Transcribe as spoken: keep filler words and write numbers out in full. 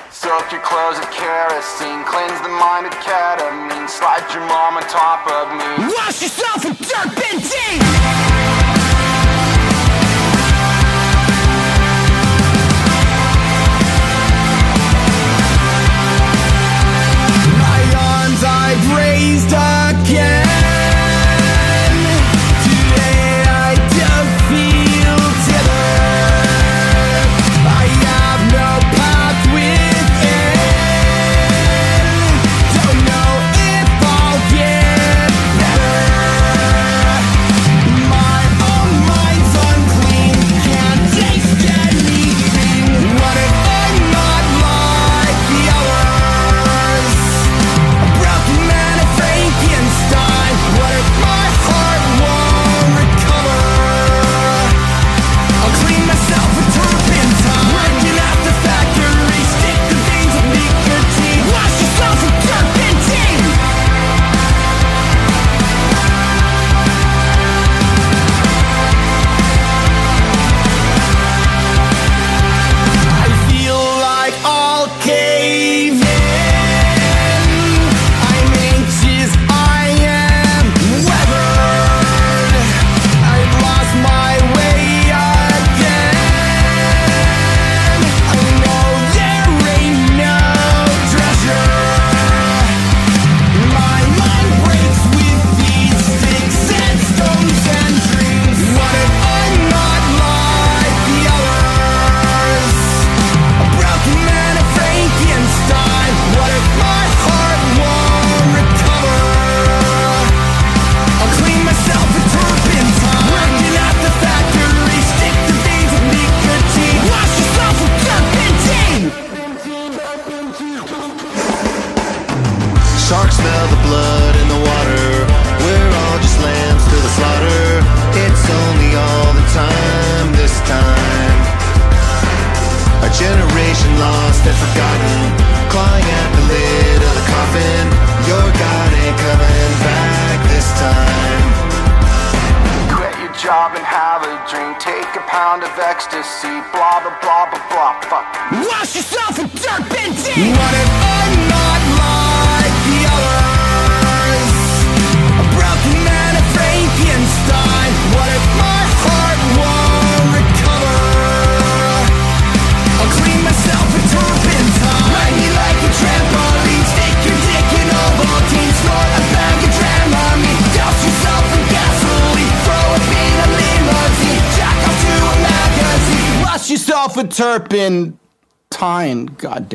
Soak your clothes with kerosene, cleanse the mind of ketamine, slide your mom on top of me. Wash yourself with turpentine! I've raised again. Today I don't feel tethered. I have no path within. Don't know if I'll get better. My own mind's unclean, can't taste anything. What if I'm not like the others? Frankenstein, what if my heart won't recover? I'll clean myself with turpentine. Working at the factory, stick the veins of nicotine. Wash yourself with turpentine. I feel like I'll cave in. Sharks smell the blood in the water. We're all just lambs to the slaughter. It's only all the time this time. A generation lost and forgotten, clawing at the lid of the coffin. Your God ain't coming back this time. Quit your job and have a drink. Take a pound of ecstasy. Blah blah blah blah blah. Fuck. Wash yourself with turpentine. What if I'm not like the others? A broken man of Frankenstein. What if my heart won't recover? I'll clean myself with turpentine. Ride me like a trampoline. Stick your dick in Ovaltine. Snort a bag of Dramamine. Douse yourself in gasoline. Throw a bean a limousine. Jack off to a magazine. Wash yourself with turpentine. Goddamn.